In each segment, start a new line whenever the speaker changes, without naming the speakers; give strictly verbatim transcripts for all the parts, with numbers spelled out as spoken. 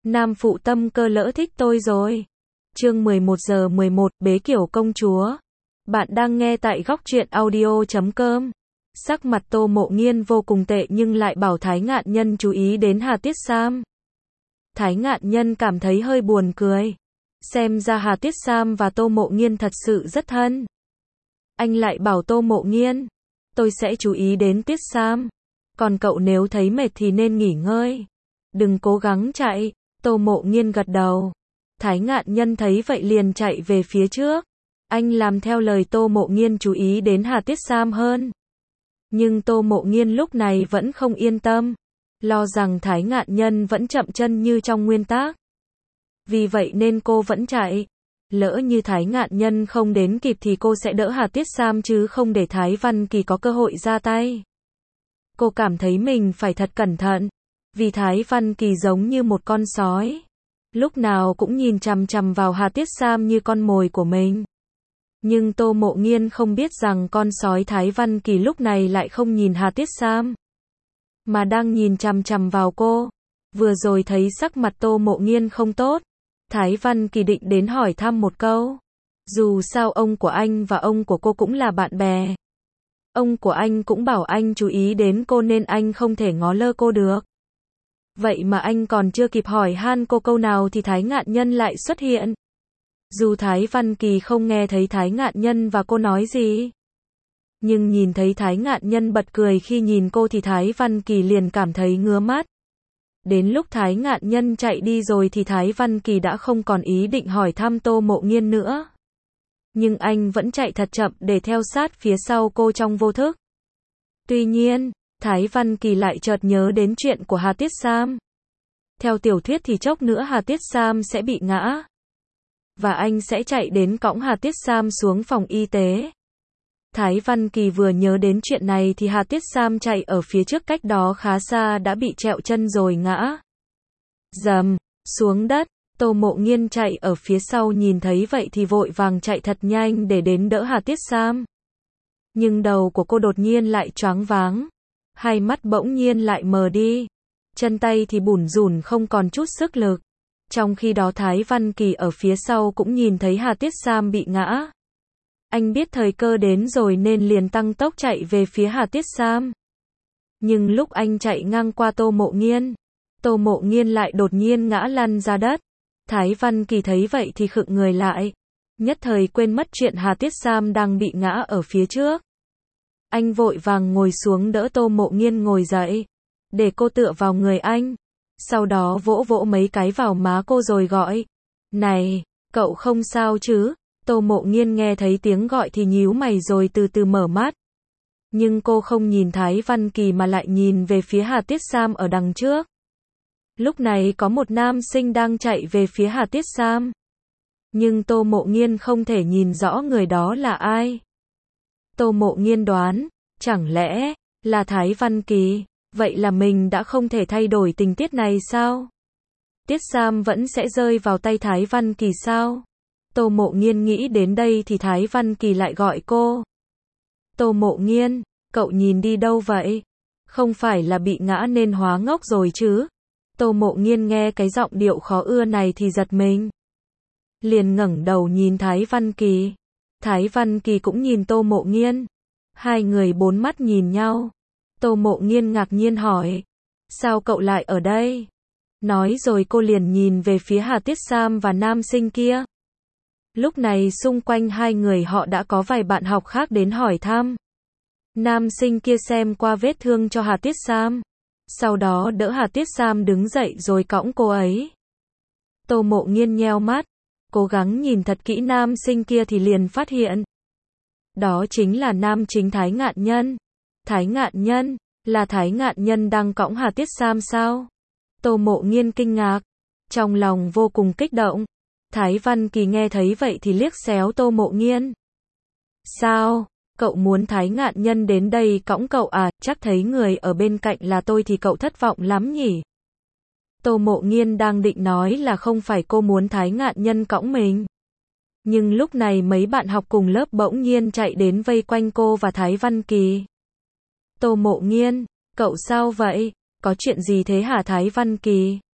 Nam phụ tâm cơ lỡ thích tôi rồi. Chương mười một giờ mười một, bế kiểu công chúa. Bạn đang nghe tại góc truyện audio chấm com. Sắc mặt Tô Mộ Nghiên vô cùng tệ nhưng lại bảo Thái Ngạn Nhân chú ý đến Hà Tiết Sam. Thái Ngạn Nhân cảm thấy hơi buồn cười. Xem ra Hà Tiết Sam và Tô Mộ Nghiên thật sự rất thân. Anh lại bảo Tô Mộ Nghiên, tôi sẽ chú ý đến Tiết Sam. Còn cậu nếu thấy mệt thì nên nghỉ ngơi. Đừng cố gắng chạy. Tô Mộ Nghiên gật đầu. Thái Ngạn Nhân thấy vậy liền chạy về phía trước. Anh làm theo lời Tô Mộ Nghiên chú ý đến Hà Tiết Sam hơn. Nhưng Tô Mộ Nghiên lúc này vẫn không yên tâm. Lo rằng Thái Ngạn Nhân vẫn chậm chân như trong nguyên tác. Vì vậy nên cô vẫn chạy. Lỡ như Thái Ngạn Nhân không đến kịp thì cô sẽ đỡ Hà Tiết Sam chứ không để Thái Văn Kỳ có cơ hội ra tay. Cô cảm thấy mình phải thật cẩn thận. Vì Thái Văn Kỳ giống như một con sói. Lúc nào cũng nhìn chằm chằm vào Hà Tiết Sam như con mồi của mình. Nhưng Tô Mộ Nghiên không biết rằng con sói Thái Văn Kỳ lúc này lại không nhìn Hà Tiết Sam, mà đang nhìn chằm chằm vào cô. Vừa rồi thấy sắc mặt Tô Mộ Nghiên không tốt. Thái Văn Kỳ định đến hỏi thăm một câu. Dù sao ông của anh và ông của cô cũng là bạn bè. Ông của anh cũng bảo anh chú ý đến cô nên anh không thể ngó lơ cô được. Vậy mà anh còn chưa kịp hỏi han cô câu nào thì Thái Ngạn Nhân lại xuất hiện. Dù Thái Văn Kỳ không nghe thấy Thái Ngạn Nhân và cô nói gì, nhưng nhìn thấy Thái Ngạn Nhân bật cười khi nhìn cô thì Thái Văn Kỳ liền cảm thấy ngứa mắt. Đến lúc Thái Ngạn Nhân chạy đi rồi thì Thái Văn Kỳ đã không còn ý định hỏi thăm Tô Mộ Nghiên nữa. Nhưng anh vẫn chạy thật chậm để theo sát phía sau cô trong vô thức. Tuy nhiên, Thái Văn Kỳ lại chợt nhớ đến chuyện của Hà Tiết Sam. Theo tiểu thuyết thì chốc nữa Hà Tiết Sam sẽ bị ngã. Và anh sẽ chạy đến cõng Hà Tiết Sam xuống phòng y tế. Thái Văn Kỳ vừa nhớ đến chuyện này thì Hà Tiết Sam chạy ở phía trước cách đó khá xa đã bị trẹo chân rồi ngã. Dầm, xuống đất. Tô Mộ Nghiên chạy ở phía sau nhìn thấy vậy thì vội vàng chạy thật nhanh để đến đỡ Hà Tiết Sam. Nhưng đầu của cô đột nhiên lại choáng váng. Hai mắt bỗng nhiên lại mờ đi. Chân tay thì bủn rủn không còn chút sức lực. Trong khi đó Thái Văn Kỳ ở phía sau cũng nhìn thấy Hà Tiết Sam bị ngã. Anh biết thời cơ đến rồi nên liền tăng tốc chạy về phía Hà Tiết Sam. Nhưng lúc anh chạy ngang qua Tô Mộ Nghiên, Tô Mộ Nghiên lại đột nhiên ngã lăn ra đất. Thái Văn Kỳ thấy vậy thì khựng người lại. Nhất thời quên mất chuyện Hà Tiết Sam đang bị ngã ở phía trước. Anh vội vàng ngồi xuống đỡ Tô Mộ Nghiên ngồi dậy, để cô tựa vào người anh. Sau đó vỗ vỗ mấy cái vào má cô rồi gọi. Này, cậu không sao chứ? Tô Mộ Nghiên nghe thấy tiếng gọi thì nhíu mày rồi từ từ mở mắt. Nhưng cô không nhìn Thái Văn Kỳ mà lại nhìn về phía Hà Tiết Sam ở đằng trước. Lúc này có một nam sinh đang chạy về phía Hà Tiết Sam. Nhưng Tô Mộ Nghiên không thể nhìn rõ người đó là ai. Tô Mộ Nghiên đoán, chẳng lẽ là Thái Văn Kỳ? Vậy là mình đã không thể thay đổi tình tiết này sao? Tiết Sam vẫn sẽ rơi vào tay Thái Văn Kỳ sao? Tô Mộ Nghiên nghĩ đến đây thì Thái Văn Kỳ lại gọi cô. Tô Mộ Nghiên, cậu nhìn đi đâu vậy? Không phải là bị ngã nên hóa ngốc rồi chứ? Tô Mộ Nghiên nghe cái giọng điệu khó ưa này thì giật mình. Liền ngẩng đầu nhìn Thái Văn Kỳ. Thái Văn Kỳ cũng nhìn Tô Mộ Nghiên. Hai người bốn mắt nhìn nhau. Tô Mộ Nghiên ngạc nhiên hỏi. Sao cậu lại ở đây? Nói rồi cô liền nhìn về phía Hà Tiết Sam và nam sinh kia. Lúc này xung quanh hai người họ đã có vài bạn học khác đến hỏi thăm. Nam sinh kia xem qua vết thương cho Hà Tiết Sam. Sau đó đỡ Hà Tiết Sam đứng dậy rồi cõng cô ấy. Tô Mộ Nghiên nheo mắt. Cố gắng nhìn thật kỹ nam sinh kia thì liền phát hiện. Đó chính là nam chính Thái Ngạn Nhân. Thái Ngạn Nhân, là Thái Ngạn Nhân đang cõng Hà Tiết Sam sao? Tô Mộ Nghiên kinh ngạc. Trong lòng vô cùng kích động. Thái Văn Kỳ nghe thấy vậy thì liếc xéo Tô Mộ Nghiên. Sao? Cậu muốn Thái Ngạn Nhân đến đây cõng cậu à? Chắc thấy người ở bên cạnh là tôi thì cậu thất vọng lắm nhỉ? Tô Mộ Nghiên đang định nói là không phải cô muốn Thái Ngạn Nhân cõng mình. Nhưng lúc này mấy bạn học cùng lớp bỗng nhiên chạy đến vây quanh cô và Thái Văn Kỳ. Tô Mộ Nghiên, cậu sao vậy? Có chuyện gì thế hả Thái Văn Kỳ?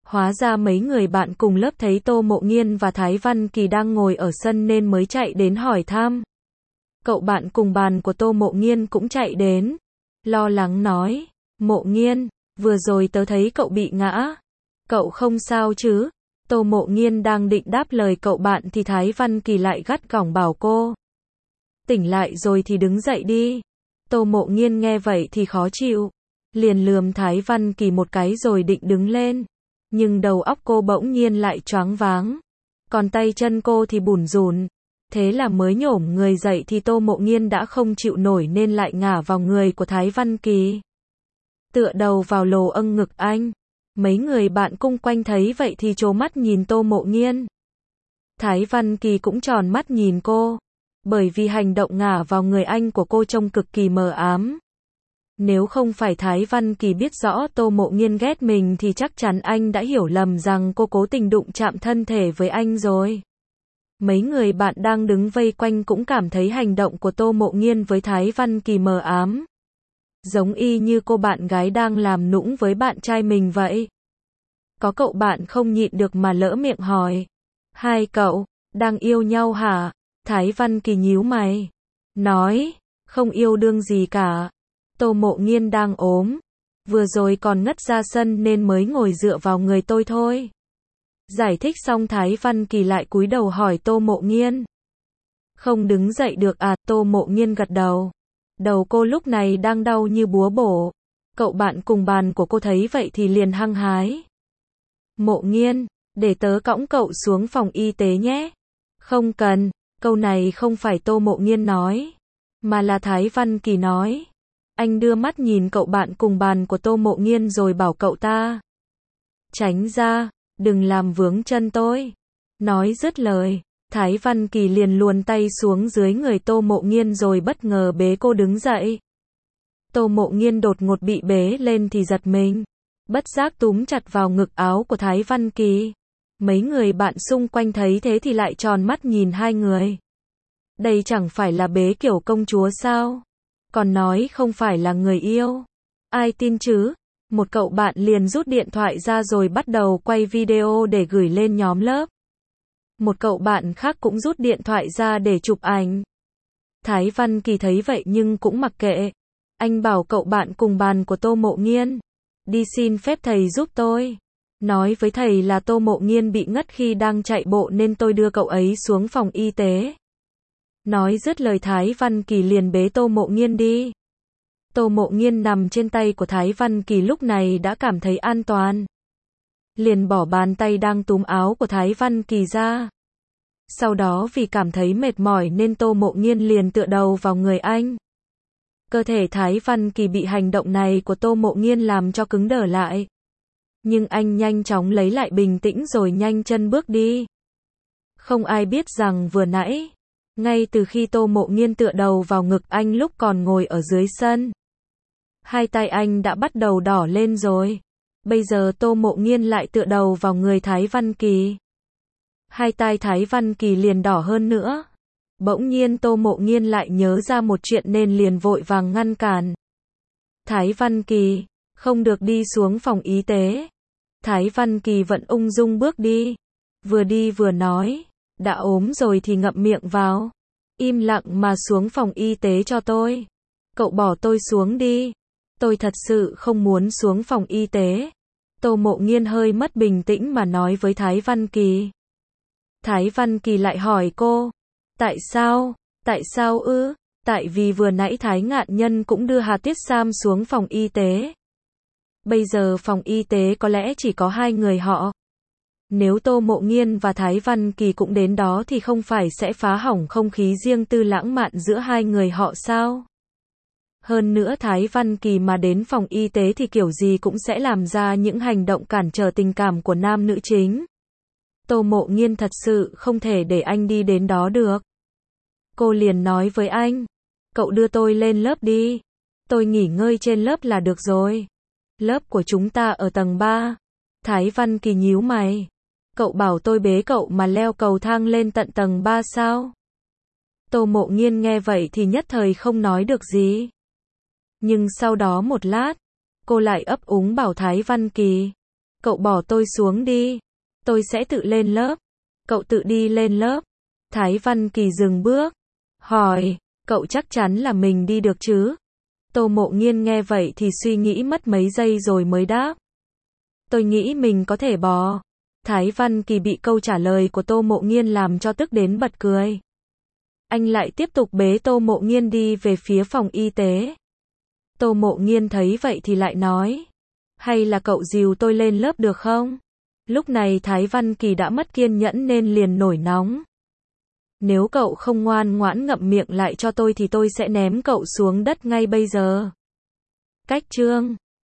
Hóa ra mấy người bạn cùng lớp thấy Tô Mộ Nghiên và Thái Văn Kỳ đang ngồi ở sân nên mới chạy đến hỏi thăm. Cậu bạn cùng bàn của Tô Mộ Nghiên cũng chạy đến, lo lắng nói, Mộ Nghiên, vừa rồi tớ thấy cậu bị ngã. Cậu không sao chứ? Tô Mộ Nghiên đang định đáp lời cậu bạn thì Thái Văn Kỳ lại gắt gỏng bảo cô. Tỉnh lại rồi thì đứng dậy đi. Tô Mộ Nghiên nghe vậy thì khó chịu, liền lườm Thái Văn Kỳ một cái rồi định đứng lên. Nhưng đầu óc cô bỗng nhiên lại choáng váng, còn tay chân cô thì bủn rủn. Thế là mới nhổm người dậy thì Tô Mộ Nghiên đã không chịu nổi nên lại ngả vào người của Thái Văn Kỳ, tựa đầu vào lồ âng ngực anh. Mấy người bạn cung quanh thấy vậy thì trố mắt nhìn Tô Mộ Nghiên. Thái Văn Kỳ cũng tròn mắt nhìn cô, bởi vì hành động ngả vào người anh của cô trông cực kỳ mờ ám. Nếu không phải Thái Văn Kỳ biết rõ Tô Mộ Nghiên ghét mình thì chắc chắn anh đã hiểu lầm rằng cô cố tình đụng chạm thân thể với anh rồi. Mấy người bạn đang đứng vây quanh cũng cảm thấy hành động của Tô Mộ Nghiên với Thái Văn Kỳ mờ ám, giống y như cô bạn gái đang làm nũng với bạn trai mình vậy. Có cậu bạn không nhịn được mà lỡ miệng hỏi, hai cậu, đang yêu nhau hả? Thái Văn Kỳ nhíu mày, nói, không yêu đương gì cả. Tô Mộ Nghiên đang ốm, vừa rồi còn ngất ra sân nên mới ngồi dựa vào người tôi thôi. Giải thích xong Thái Văn Kỳ lại cúi đầu hỏi Tô Mộ Nghiên. Không đứng dậy được à? Tô Mộ Nghiên gật đầu. Đầu cô lúc này đang đau như búa bổ. Cậu bạn cùng bàn của cô thấy vậy thì liền hăng hái. Mộ Nghiên, để tớ cõng cậu xuống phòng y tế nhé. Không cần, câu này không phải Tô Mộ Nghiên nói, mà là Thái Văn Kỳ nói. Anh đưa mắt nhìn cậu bạn cùng bàn của Tô Mộ Nghiên rồi bảo cậu ta. Tránh ra, đừng làm vướng chân tôi. Nói dứt lời, Thái Văn Kỳ liền luồn tay xuống dưới người Tô Mộ Nghiên rồi bất ngờ bế cô đứng dậy. Tô Mộ Nghiên đột ngột bị bế lên thì giật mình, bất giác túm chặt vào ngực áo của Thái Văn Kỳ. Mấy người bạn xung quanh thấy thế thì lại tròn mắt nhìn hai người. Đây chẳng phải là bế kiểu công chúa sao? Còn nói không phải là người yêu. Ai tin chứ? Một cậu bạn liền rút điện thoại ra rồi bắt đầu quay video để gửi lên nhóm lớp. Một cậu bạn khác cũng rút điện thoại ra để chụp ảnh. Thái Văn Kỳ thấy vậy nhưng cũng mặc kệ. Anh bảo cậu bạn cùng bàn của Tô Mộ Nghiên, đi xin phép thầy giúp tôi. Nói với thầy là Tô Mộ Nghiên bị ngất khi đang chạy bộ nên tôi đưa cậu ấy xuống phòng y tế. Nói dứt lời Thái Văn Kỳ liền bế Tô Mộ Nghiên đi. Tô Mộ Nghiên nằm trên tay của Thái Văn Kỳ lúc này đã cảm thấy an toàn, liền bỏ bàn tay đang túm áo của Thái Văn Kỳ ra. Sau đó vì cảm thấy mệt mỏi nên Tô Mộ Nghiên liền tựa đầu vào người anh. Cơ thể Thái Văn Kỳ bị hành động này của Tô Mộ Nghiên làm cho cứng đờ lại. Nhưng anh nhanh chóng lấy lại bình tĩnh rồi nhanh chân bước đi. Không ai biết rằng vừa nãy, ngay từ khi Tô Mộ Nghiên tựa đầu vào ngực anh lúc còn ngồi ở dưới sân, hai tay anh đã bắt đầu đỏ lên rồi. Bây giờ Tô Mộ Nghiên lại tựa đầu vào người Thái Văn Kỳ. Hai tay Thái Văn Kỳ liền đỏ hơn nữa. Bỗng nhiên Tô Mộ Nghiên lại nhớ ra một chuyện nên liền vội vàng ngăn cản. Thái Văn Kỳ, không được đi xuống phòng y tế. Thái Văn Kỳ vẫn ung dung bước đi. Vừa đi vừa nói, đã ốm rồi thì ngậm miệng vào. Im lặng mà xuống phòng y tế cho tôi. Cậu bỏ tôi xuống đi. Tôi thật sự không muốn xuống phòng y tế. Tô Mộ Nghiên hơi mất bình tĩnh mà nói với Thái Văn Kỳ. Thái Văn Kỳ lại hỏi cô. Tại sao? Tại sao ư? Tại vì vừa nãy Thái Ngạn Nhân cũng đưa Hà Tiết Sam xuống phòng y tế. Bây giờ phòng y tế có lẽ chỉ có hai người họ. Nếu Tô Mộ Nghiên và Thái Văn Kỳ cũng đến đó thì không phải sẽ phá hỏng không khí riêng tư lãng mạn giữa hai người họ sao? Hơn nữa Thái Văn Kỳ mà đến phòng y tế thì kiểu gì cũng sẽ làm ra những hành động cản trở tình cảm của nam nữ chính. Tô Mộ Nghiên thật sự không thể để anh đi đến đó được. Cô liền nói với anh, cậu đưa tôi lên lớp đi. Tôi nghỉ ngơi trên lớp là được rồi. Lớp của chúng ta ở tầng ba. Thái Văn Kỳ nhíu mày. Cậu bảo tôi bế cậu mà leo cầu thang lên tận tầng ba sao? Tô Mộ Nghiên nghe vậy thì nhất thời không nói được gì. Nhưng sau đó một lát, cô lại ấp úng bảo Thái Văn Kỳ, Cậu bỏ tôi xuống đi. Tôi sẽ tự lên lớp. Cậu tự đi lên lớp. Thái Văn Kỳ dừng bước. Hỏi, cậu chắc chắn là mình đi được chứ? Tô Mộ Nghiên nghe vậy thì suy nghĩ mất mấy giây rồi mới đáp. Tôi nghĩ mình có thể bò. Thái Văn Kỳ bị câu trả lời của Tô Mộ Nghiên làm cho tức đến bật cười. Anh lại tiếp tục bế Tô Mộ Nghiên đi về phía phòng y tế. Tô Mộ Nghiên thấy vậy thì lại nói. Hay là cậu dìu tôi lên lớp được không? Lúc này Thái Văn Kỳ đã mất kiên nhẫn nên liền nổi nóng. Nếu cậu không ngoan ngoãn ngậm miệng lại cho tôi thì tôi sẽ ném cậu xuống đất ngay bây giờ. Cách chương